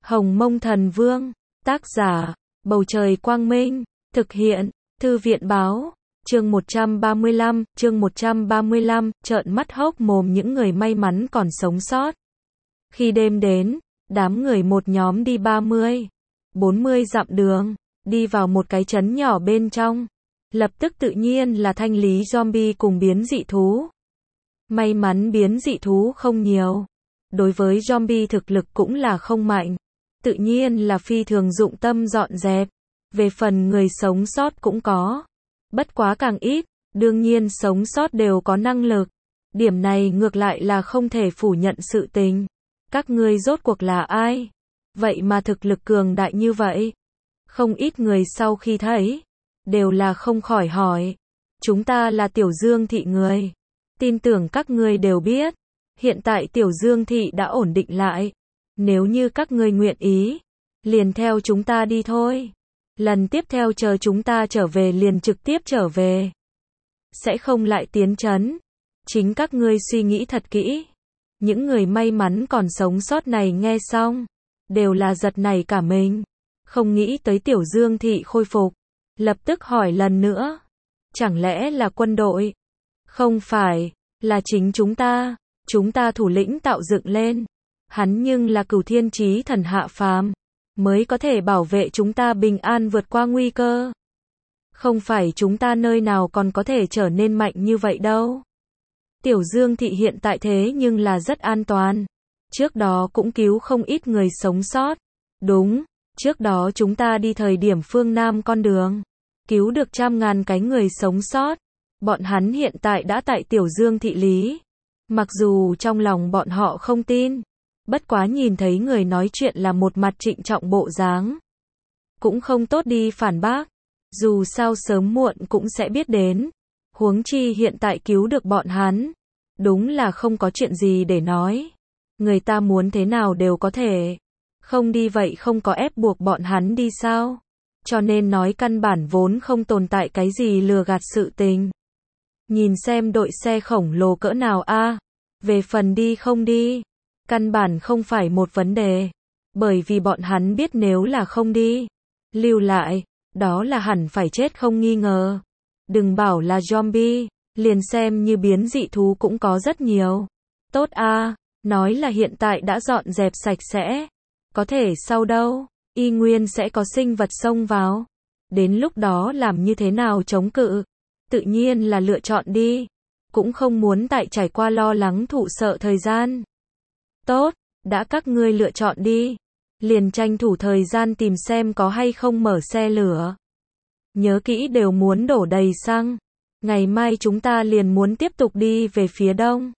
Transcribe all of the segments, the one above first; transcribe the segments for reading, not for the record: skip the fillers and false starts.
Hồng Mông Thần Vương, tác giả, Bầu Trời Quang Minh, thực hiện, Thư viện Báo, chương 135, trợn mắt hốc mồm những người may mắn còn sống sót. Khi đêm đến, đám người một nhóm đi 40 dặm đường, đi vào một cái trấn nhỏ bên trong. Lập tức tự nhiên là thanh lý zombie cùng biến dị thú. May mắn biến dị thú không nhiều. Đối với zombie thực lực cũng là không mạnh. Tự nhiên là phi thường dụng tâm dọn dẹp. Về phần người sống sót cũng có. Bất quá càng ít, đương nhiên sống sót đều có năng lực. Điểm này ngược lại là không thể phủ nhận sự tình. Các ngươi rốt cuộc là ai? Vậy mà thực lực cường đại như vậy. Không ít người sau khi thấy, đều là không khỏi hỏi. Chúng ta là Tiểu Dương Thị người. Tin tưởng các ngươi đều biết. Hiện tại Tiểu Dương Thị đã ổn định lại. Nếu như các ngươi nguyện ý, liền theo chúng ta đi thôi. Lần tiếp theo chờ chúng ta trở về liền trực tiếp trở về. Sẽ không lại tiến trấn. Chính các ngươi suy nghĩ thật kỹ. Những người may mắn còn sống sót này nghe xong, đều là giật nảy cả mình. Không nghĩ tới Tiểu Dương Thị khôi phục. Lập tức hỏi lần nữa. Chẳng lẽ là quân đội? Không phải, là chính chúng ta. Chúng ta thủ lĩnh tạo dựng lên. Hắn nhưng là Cửu Thiên Chí Thần hạ phàm, mới có thể bảo vệ chúng ta bình an vượt qua nguy cơ. Không phải chúng ta nơi nào còn có thể trở nên mạnh như vậy đâu. Tiểu Dương Thị hiện tại thế nhưng là rất an toàn. Trước đó cũng cứu không ít người sống sót. Đúng, trước đó chúng ta đi thời điểm phương Nam con đường, cứu được trăm ngàn cái người sống sót. Bọn hắn hiện tại đã tại Tiểu Dương Thị lý. Mặc dù trong lòng bọn họ không tin, bất quá nhìn thấy người nói chuyện là một mặt trịnh trọng bộ dáng, cũng không tốt đi phản bác. Dù sao sớm muộn cũng sẽ biết đến. Huống chi hiện tại cứu được bọn hắn, đúng là không có chuyện gì để nói. Người ta muốn thế nào đều có thể. Không đi vậy không có ép buộc bọn hắn đi sao? Cho nên nói căn bản vốn không tồn tại cái gì lừa gạt sự tình. Nhìn xem đội xe khổng lồ cỡ nào a. Về phần đi không đi, căn bản không phải một vấn đề. Bởi vì bọn hắn biết nếu là không đi, lưu lại, đó là hẳn phải chết không nghi ngờ. Đừng bảo là zombie, liền xem như biến dị thú cũng có rất nhiều. Tốt a, nói là hiện tại đã dọn dẹp sạch sẽ. Có thể sau đâu, y nguyên sẽ có sinh vật xông vào. Đến lúc đó làm như thế nào chống cự? Tự nhiên là lựa chọn đi. Cũng không muốn tại trải qua lo lắng thụ sợ thời gian. Tốt, đã các ngươi lựa chọn đi. Liền tranh thủ thời gian tìm xem có hay không mở xe lửa. Nhớ kỹ đều muốn đổ đầy xăng. Ngày mai chúng ta liền muốn tiếp tục đi về phía đông.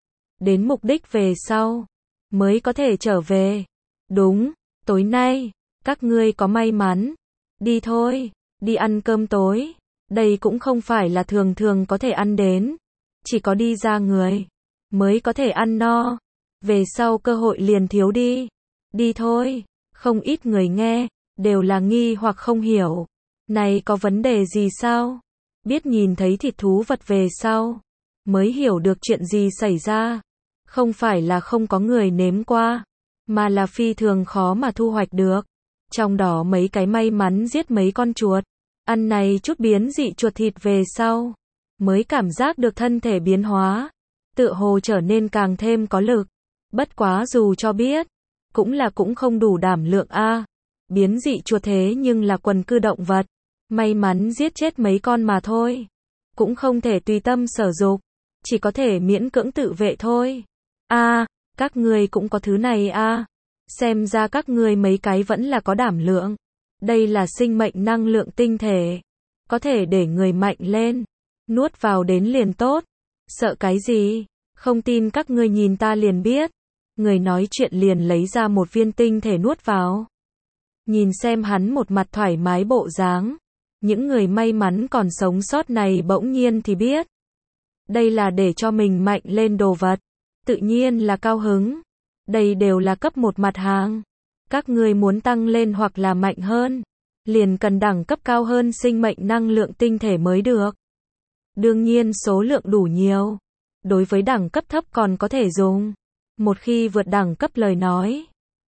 Đến mục đích về sau, mới có thể trở về. Đúng, tối nay, các ngươi có may mắn. Đi thôi, đi ăn cơm tối. Đây cũng không phải là thường thường có thể ăn đến. Chỉ có đi ra người, mới có thể ăn no. Về sau cơ hội liền thiếu đi. Đi thôi, không ít người nghe, đều là nghi hoặc không hiểu. Này có vấn đề gì sao? Biết nhìn thấy thịt thú vật về sau, mới hiểu được chuyện gì xảy ra. Không phải là không có người nếm qua, mà là phi thường khó mà thu hoạch được. Trong đó mấy cái may mắn giết mấy con chuột. Ăn này chút biến dị chuột thịt về sau, mới cảm giác được thân thể biến hóa. Tựa hồ trở nên càng thêm có lực. Bất quá dù cho biết, cũng không đủ đảm lượng a. Biến dị chuột thế nhưng là quần cư động vật. May mắn giết chết mấy con mà thôi. Cũng không thể tùy tâm sở dục. Chỉ có thể miễn cưỡng tự vệ thôi. A, các ngươi cũng có thứ này a. Xem ra các ngươi mấy cái vẫn là có đảm lượng. Đây là sinh mệnh năng lượng tinh thể. Có thể để người mạnh lên. Nuốt vào đến liền tốt. Sợ cái gì? Không tin các ngươi nhìn ta liền biết. Người nói chuyện liền lấy ra một viên tinh thể nuốt vào. Nhìn xem hắn một mặt thoải mái bộ dáng. Những người may mắn còn sống sót này bỗng nhiên thì biết. Đây là để cho mình mạnh lên đồ vật. Tự nhiên là cao hứng. Đây đều là cấp một mặt hàng. Các ngươi muốn tăng lên hoặc là mạnh hơn, liền cần đẳng cấp cao hơn sinh mệnh năng lượng tinh thể mới được. Đương nhiên số lượng đủ nhiều. Đối với đẳng cấp thấp còn có thể dùng. Một khi vượt đẳng cấp lời nói,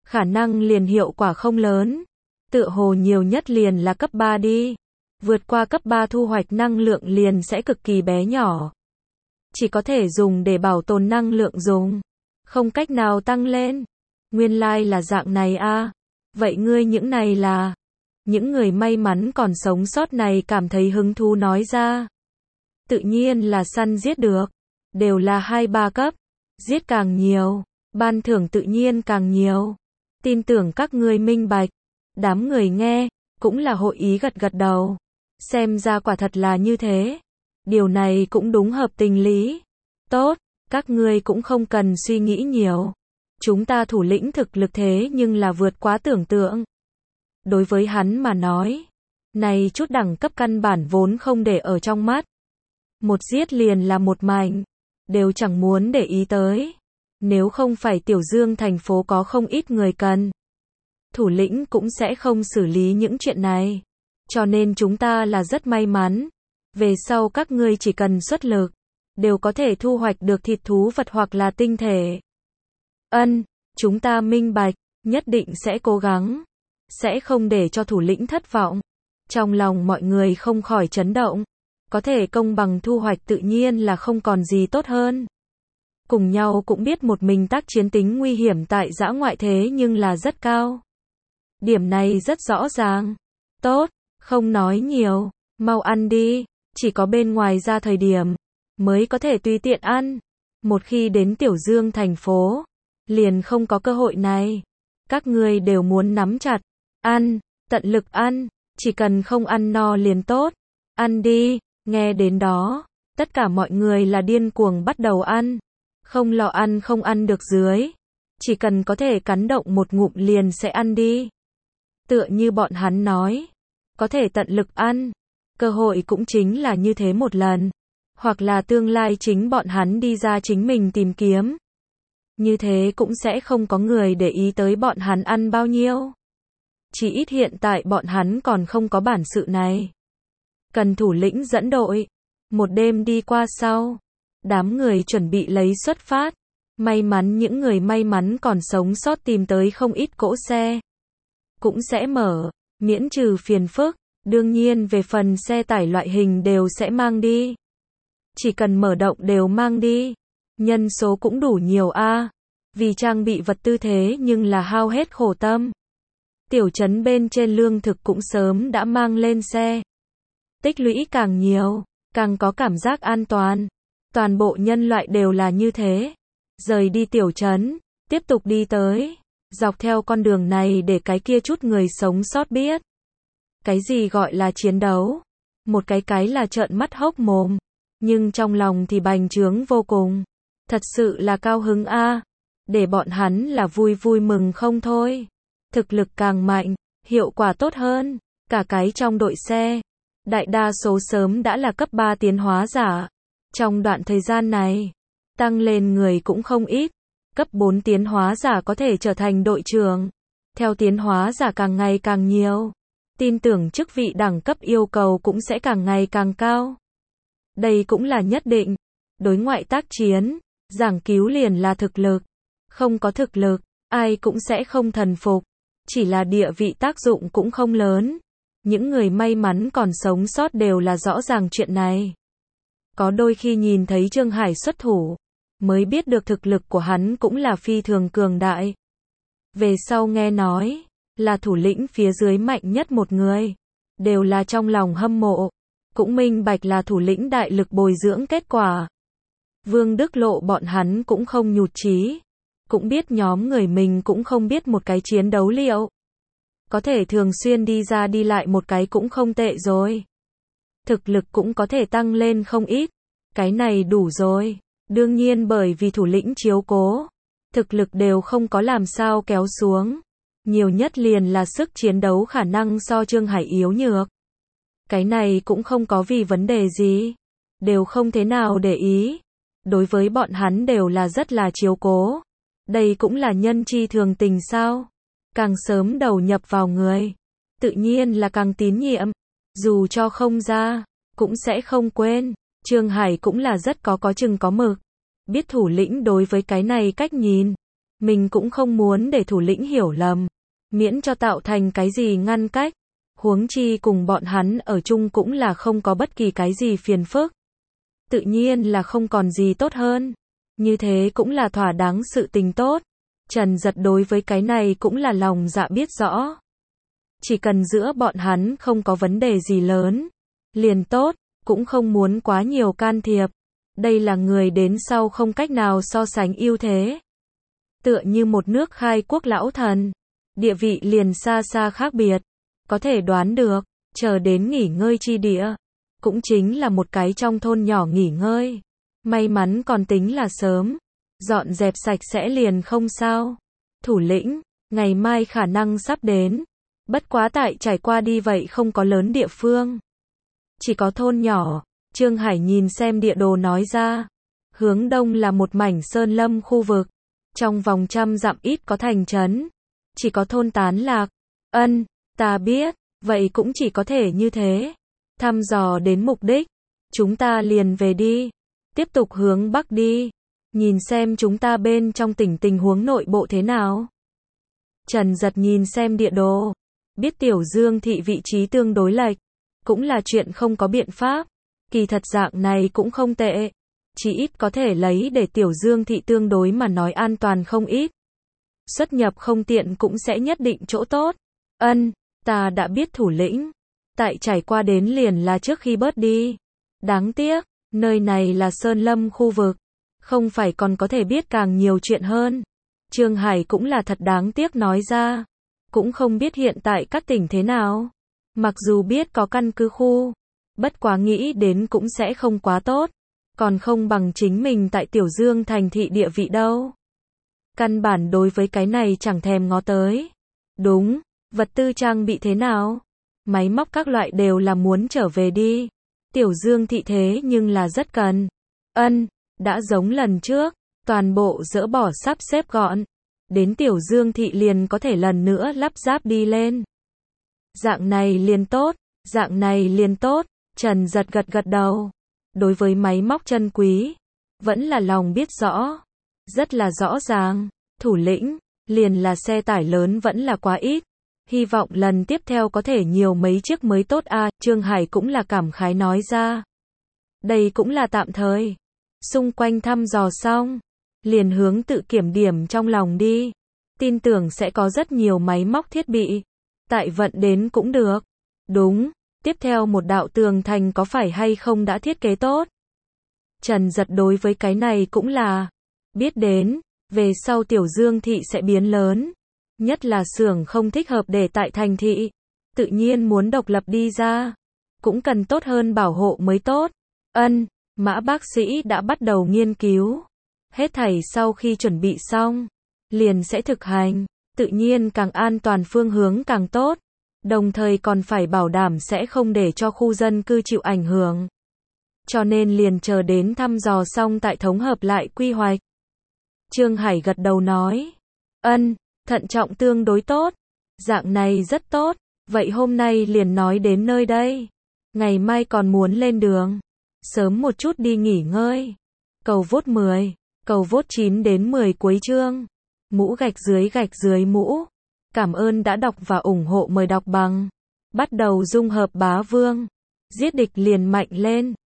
khả năng liền hiệu quả không lớn. Tựa hồ nhiều nhất liền là cấp 3 đi. Vượt qua cấp 3 thu hoạch năng lượng liền sẽ cực kỳ bé nhỏ. Chỉ có thể dùng để bảo tồn năng lượng dùng. Không cách nào tăng lên. Nguyên lai là dạng này a. Vậy ngươi những này là... Những người may mắn còn sống sót này cảm thấy hứng thú nói ra. Tự nhiên là săn giết được. Đều là 2-3 cấp. Giết càng nhiều, ban thưởng tự nhiên càng nhiều. Tin tưởng các ngươi minh bạch. Đám người nghe, cũng là hội ý gật gật đầu. Xem ra quả thật là như thế. Điều này cũng đúng hợp tình lý. Tốt, các ngươi cũng không cần suy nghĩ nhiều. Chúng ta thủ lĩnh thực lực thế nhưng là vượt quá tưởng tượng. Đối với hắn mà nói, này chút đẳng cấp căn bản vốn không để ở trong mắt. Một giết liền là một mảnh, đều chẳng muốn để ý tới. Nếu không phải Tiểu Dương thành phố có không ít người cần, thủ lĩnh cũng sẽ không xử lý những chuyện này. Cho nên chúng ta là rất may mắn. Về sau các ngươi chỉ cần xuất lực, đều có thể thu hoạch được thịt thú vật hoặc là tinh thể. Chúng ta minh bạch, nhất định sẽ cố gắng. Sẽ không để cho thủ lĩnh thất vọng. Trong lòng mọi người không khỏi chấn động. Có thể công bằng thu hoạch tự nhiên là không còn gì tốt hơn. Cùng nhau cũng biết một mình tác chiến tính nguy hiểm tại dã ngoại thế nhưng là rất cao. Điểm này rất rõ ràng. Tốt, không nói nhiều, mau ăn đi. Chỉ có bên ngoài ra thời điểm, mới có thể tùy tiện ăn. Một khi đến Tiểu Dương thành phố, liền không có cơ hội này. Các ngươi đều muốn nắm chặt. Ăn, tận lực ăn, chỉ cần không ăn no liền tốt. Ăn đi, nghe đến đó, tất cả mọi người là điên cuồng bắt đầu ăn. Không lo ăn không ăn được dưới. Chỉ cần có thể cắn động một ngụm liền sẽ ăn đi. Tựa như bọn hắn nói, có thể tận lực ăn. Cơ hội cũng chính là như thế một lần. Hoặc là tương lai chính bọn hắn đi ra chính mình tìm kiếm. Như thế cũng sẽ không có người để ý tới bọn hắn ăn bao nhiêu. Chỉ ít hiện tại bọn hắn còn không có bản sự này. Cần thủ lĩnh dẫn đội. Một đêm đi qua sau, đám người chuẩn bị lấy xuất phát. May mắn những người may mắn còn sống sót tìm tới không ít cỗ xe. Cũng sẽ mở, miễn trừ phiền phức. Đương nhiên về phần xe tải loại hình đều sẽ mang đi. Chỉ cần mở động đều mang đi. Nhân số cũng đủ nhiều a. Vì trang bị vật tư thế nhưng là hao hết khổ tâm. Tiểu trấn bên trên lương thực cũng sớm đã mang lên xe. Tích lũy càng nhiều, càng có cảm giác an toàn. Toàn bộ nhân loại đều là như thế. Rời đi tiểu trấn, tiếp tục đi tới. Dọc theo con đường này để cái kia chút người sống sót biết. Cái gì gọi là chiến đấu? Một cái là trợn mắt hốc mồm. Nhưng trong lòng thì bành trướng vô cùng. Thật sự là cao hứng a. Để bọn hắn là vui vui mừng không thôi. Thực lực càng mạnh, hiệu quả tốt hơn. Cả cái trong đội xe, đại đa số sớm đã là cấp 3 tiến hóa giả. Trong đoạn thời gian này, tăng lên người cũng không ít. Cấp 4 tiến hóa giả có thể trở thành đội trưởng. Theo tiến hóa giả càng ngày càng nhiều, tin tưởng chức vị đẳng cấp yêu cầu cũng sẽ càng ngày càng cao. Đây cũng là nhất định. Đối ngoại tác chiến, giảng cứu liền là thực lực. Không có thực lực, ai cũng sẽ không thần phục. Chỉ là địa vị tác dụng cũng không lớn. Những người may mắn còn sống sót đều là rõ ràng chuyện này. Có đôi khi nhìn thấy Trương Hải xuất thủ, mới biết được thực lực của hắn cũng là phi thường cường đại. Về sau nghe nói, là thủ lĩnh phía dưới mạnh nhất một người. Đều là trong lòng hâm mộ. Cũng minh bạch là thủ lĩnh đại lực bồi dưỡng kết quả. Vương Đức Lộ bọn hắn cũng không nhụt chí. Cũng biết nhóm người mình cũng không biết một cái chiến đấu liệu. Có thể thường xuyên đi ra đi lại một cái cũng không tệ rồi. Thực lực cũng có thể tăng lên không ít. Cái này đủ rồi. Đương nhiên bởi vì thủ lĩnh chiếu cố, thực lực đều không có làm sao kéo xuống. Nhiều nhất liền là sức chiến đấu khả năng so Trương Hải yếu nhược. Cái này cũng không có vì vấn đề gì. Đều không thế nào để ý. Đối với bọn hắn đều là rất là chiếu cố. Đây cũng là nhân chi thường tình sao. Càng sớm đầu nhập vào người, tự nhiên là càng tín nhiệm. Dù cho không ra, cũng sẽ không quên. Trương Hải cũng là rất có chừng có mực. Biết thủ lĩnh đối với cái này cách nhìn. Mình cũng không muốn để thủ lĩnh hiểu lầm, miễn cho tạo thành cái gì ngăn cách. Huống chi cùng bọn hắn ở chung cũng là không có bất kỳ cái gì phiền phức. Tự nhiên là không còn gì tốt hơn. Như thế cũng là thỏa đáng sự tình tốt. Trần Giật đối với cái này cũng là lòng dạ biết rõ. Chỉ cần giữa bọn hắn không có vấn đề gì lớn, liền tốt, cũng không muốn quá nhiều can thiệp. Đây là người đến sau không cách nào so sánh ưu thế. Tựa như một nước khai quốc lão thần, địa vị liền xa xa khác biệt. Có thể đoán được, chờ đến nghỉ ngơi chi địa, cũng chính là một cái trong thôn nhỏ nghỉ ngơi. May mắn còn tính là sớm, dọn dẹp sạch sẽ liền không sao. Thủ lĩnh, ngày mai khả năng sắp đến. Bất quá tại trải qua đi vậy không có lớn địa phương. Chỉ có thôn nhỏ. Trương Hải nhìn xem địa đồ nói ra. Hướng đông là một mảnh sơn lâm khu vực. Trong vòng 100 dặm ít có thành trấn. Chỉ có thôn tán lạc. Ân, ta biết, vậy cũng chỉ có thể như thế. Thăm dò đến mục đích. Chúng ta liền về đi. Tiếp tục hướng bắc đi. Nhìn xem chúng ta bên trong tỉnh tình huống nội bộ thế nào. Trần Giật nhìn xem địa đồ. Biết Tiểu Dương thị vị trí tương đối lệch. Cũng là chuyện không có biện pháp. Kỳ thật dạng này cũng không tệ. Chỉ ít có thể lấy để Tiểu Dương thị tương đối mà nói an toàn không ít. Xuất nhập không tiện cũng sẽ nhất định chỗ tốt. Ân, ta đã biết thủ lĩnh. Tại trải qua đến liền là trước khi bớt đi. Đáng tiếc, nơi này là sơn lâm khu vực. Không phải còn có thể biết càng nhiều chuyện hơn. Trương Hải cũng là thật đáng tiếc nói ra. Cũng không biết hiện tại các tỉnh thế nào. Mặc dù biết có căn cứ khu. Bất quá nghĩ đến cũng sẽ không quá tốt. Còn không bằng chính mình tại Tiểu Dương thành thị địa vị đâu. Căn bản đối với cái này chẳng thèm ngó tới. Đúng, vật tư trang bị thế nào? Máy móc các loại đều là muốn trở về đi. Tiểu Dương thị thế nhưng là rất cần. Ân, đã giống lần trước, toàn bộ dỡ bỏ sắp xếp gọn. Đến Tiểu Dương thị liền có thể lần nữa lắp ráp đi lên. Dạng này liền tốt, dạng này liền tốt. Trần Giật gật gật đầu. Đối với máy móc chân quý, vẫn là lòng biết rõ. Rất là rõ ràng, thủ lĩnh, liền là xe tải lớn vẫn là quá ít. Hy vọng lần tiếp theo có thể nhiều mấy chiếc mới tốt a. Trương Hải cũng là cảm khái nói ra. Đây cũng là tạm thời. Xung quanh thăm dò xong, liền hướng tự kiểm điểm trong lòng đi. Tin tưởng sẽ có rất nhiều máy móc thiết bị. Tại vận đến cũng được. Đúng, tiếp theo một đạo tường thành có phải hay không đã thiết kế tốt. Trần Giật đối với cái này cũng là biết đến, về sau Tiểu Dương thị sẽ biến lớn. Nhất là xưởng không thích hợp để tại thành thị. Tự nhiên muốn độc lập đi ra. Cũng cần tốt hơn bảo hộ mới tốt. Ân, Mã bác sĩ đã bắt đầu nghiên cứu. Hết thảy sau khi chuẩn bị xong, liền sẽ thực hành. Tự nhiên càng an toàn phương hướng càng tốt. Đồng thời còn phải bảo đảm sẽ không để cho khu dân cư chịu ảnh hưởng. Cho nên liền chờ đến thăm dò xong tại thống hợp lại quy hoạch. Trương Hải gật đầu nói. Ân, thận trọng tương đối tốt. Dạng này rất tốt. Vậy hôm nay liền nói đến nơi đây. Ngày mai còn muốn lên đường. Sớm một chút đi nghỉ ngơi. Cầu vote 10. Cầu vote 9 đến 10 cuối chương. Mũ gạch dưới mũ. Cảm ơn đã đọc và ủng hộ, mời đọc bằng. Bắt đầu dung hợp bá vương. Giết địch liền mạnh lên.